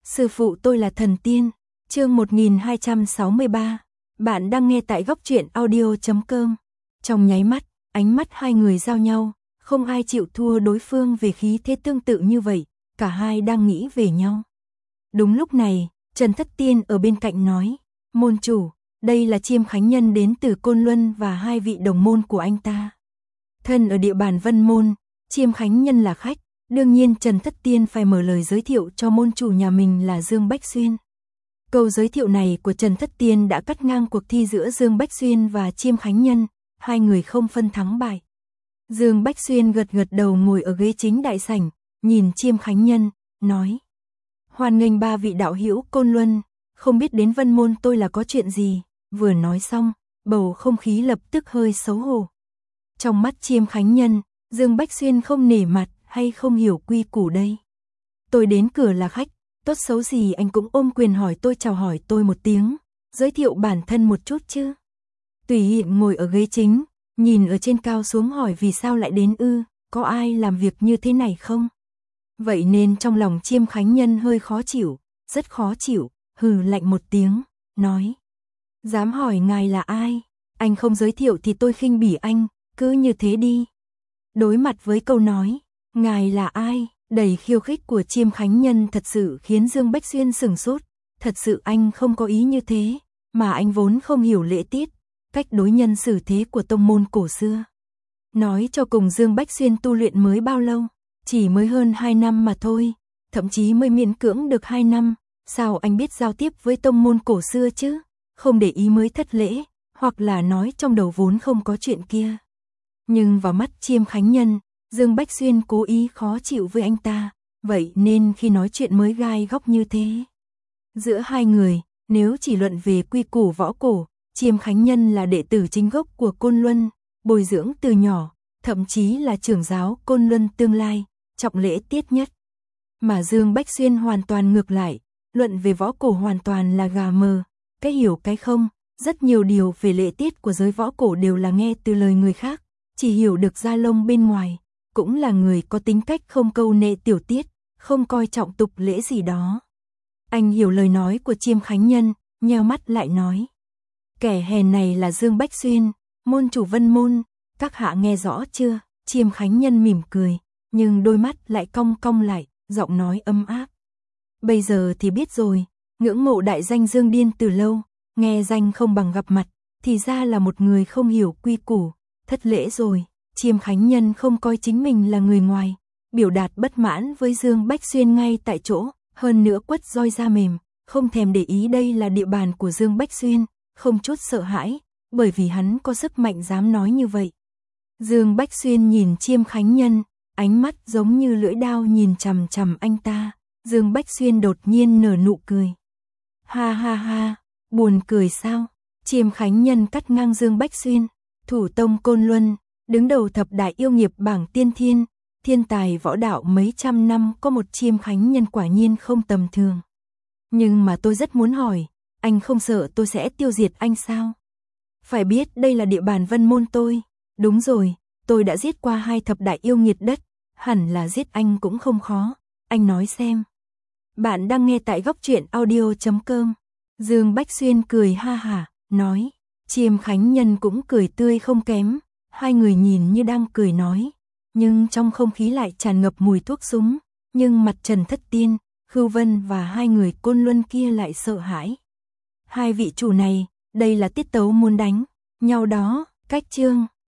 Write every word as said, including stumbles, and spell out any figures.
Sư phụ tôi là thần tiên. Chương một nghìn hai trăm sáu mươi ba. Bạn đang nghe tại góc truyện audio chấm com. Trong nháy mắt, ánh mắt hai người giao nhau, không ai chịu thua đối phương về khí thế tương tự như vậy, cả hai đang nghĩ về nhau. Đúng lúc này, Trần Thất Tiên ở bên cạnh nói, môn chủ, đây là Chiêm Khánh Nhân đến từ Côn Luân và hai vị đồng môn của anh ta. Thân ở địa bàn Vân Môn, Chiêm Khánh Nhân là khách, đương nhiên Trần Thất Tiên phải mở lời giới thiệu cho môn chủ nhà mình là Dương Bách Xuyên. Câu giới thiệu này của Trần Thất Tiên đã cắt ngang cuộc thi giữa Dương Bách Xuyên và Chiêm Khánh Nhân, hai người không phân thắng bại. Dương Bách Xuyên gật gật đầu ngồi ở ghế chính đại sảnh, nhìn Chiêm Khánh Nhân, nói: "Hoan nghênh ba vị đạo hữu Côn Luân, không biết đến Vân Môn tôi là có chuyện gì?" Vừa nói xong, bầu không khí lập tức hơi xấu hổ. Trong mắt Chiêm Khánh Nhân, Dương Bách Xuyên không nể mặt hay không hiểu quy củ đây. Tôi đến cửa là khách, tốt xấu gì anh cũng ôm quyền hỏi tôi chào hỏi tôi một tiếng, giới thiệu bản thân một chút chứ. Tùy Hiện ngồi ở ghế chính, nhìn ở trên cao xuống hỏi vì sao lại đến ư, có ai làm việc như thế này không? Vậy nên trong lòng Chiêm Khánh Nhân hơi khó chịu, rất khó chịu, hừ lạnh một tiếng, nói: "Dám hỏi ngài là ai? Anh không giới thiệu thì tôi khinh bỉ anh, cứ như thế đi." Đối mặt với câu nói, ngài là ai, đầy khiêu khích của Chiêm Khánh Nhân thật sự khiến Dương Bách Xuyên sửng sốt, thật sự anh không có ý như thế, mà anh vốn không hiểu lễ tiết, cách đối nhân xử thế của tông môn cổ xưa. Nói cho cùng Dương Bách Xuyên tu luyện mới bao lâu, chỉ mới hơn hai năm mà thôi, thậm chí mới miễn cưỡng được hai năm, sao anh biết giao tiếp với tông môn cổ xưa chứ, không để ý mới thất lễ, hoặc là nói trong đầu vốn không có chuyện kia. Nhưng vào mắt Chiêm Khánh Nhân, Dương Bách Xuyên cố ý khó chịu với anh ta, vậy nên khi nói chuyện mới gai góc như thế. Giữa hai người, nếu chỉ luận về quy củ võ cổ, Chiêm Khánh Nhân là đệ tử chính gốc của Côn Luân, bồi dưỡng từ nhỏ, thậm chí là trưởng giáo Côn Luân tương lai, trọng lễ tiết nhất. Mà Dương Bách Xuyên hoàn toàn ngược lại, luận về võ cổ hoàn toàn là gà mờ, cái hiểu cái không, rất nhiều điều về lễ tiết của giới võ cổ đều là nghe từ lời người khác, chỉ hiểu được da lông bên ngoài, cũng là người có tính cách không câu nệ tiểu tiết, không coi trọng tục lễ gì đó. Anh hiểu lời nói của Chiêm Khánh Nhân, nheo mắt lại nói: "Kẻ hèn này là Dương Bách Xuyên, môn chủ Vân Môn, các hạ nghe rõ chưa?" Chiêm Khánh Nhân mỉm cười, nhưng đôi mắt lại cong cong lại, giọng nói ấm áp: "Bây giờ thì biết rồi, ngưỡng mộ đại danh Dương Điên từ lâu, nghe danh không bằng gặp mặt, thì ra là một người không hiểu quy củ, thất lễ rồi." Chiêm Khánh Nhân không coi chính mình là người ngoài, biểu đạt bất mãn với Dương Bách Xuyên ngay tại chỗ, hơn nữa quất roi da mềm, không thèm để ý đây là địa bàn của Dương Bách Xuyên, không chút sợ hãi, bởi vì hắn có sức mạnh dám nói như vậy. Dương Bách Xuyên nhìn Chiêm Khánh Nhân, ánh mắt giống như lưỡi đao nhìn chằm chằm anh ta. Dương Bách Xuyên đột nhiên nở nụ cười. "Ha ha ha, buồn cười sao?" Chiêm Khánh Nhân cắt ngang Dương Bách Xuyên, thủ tông Côn Luân, đứng đầu thập đại yêu nghiệp bảng tiên thiên, thiên tài võ đạo mấy trăm năm có một Chiêm Khánh Nhân quả nhiên không tầm thường. "Nhưng mà tôi rất muốn hỏi, anh không sợ tôi sẽ tiêu diệt anh sao? Phải biết đây là địa bàn Vân Môn tôi." "Đúng rồi, tôi đã giết qua hai thập đại yêu nghiệt đất, hẳn là giết anh cũng không khó, anh nói xem." Bạn đang nghe tại góc truyện audio chấm com. Dương Bách Xuyên cười ha hả, nói. Chiêm Khánh Nhân cũng cười tươi không kém, hai người nhìn như đang cười nói, nhưng trong không khí lại tràn ngập mùi thuốc súng, nhưng mặt Trần Thất Tiên, Khưu Vân và hai người Côn Luân kia lại sợ hãi. Hai vị chủ này, đây là tiết tấu muốn đánh nhau đó, cách chương.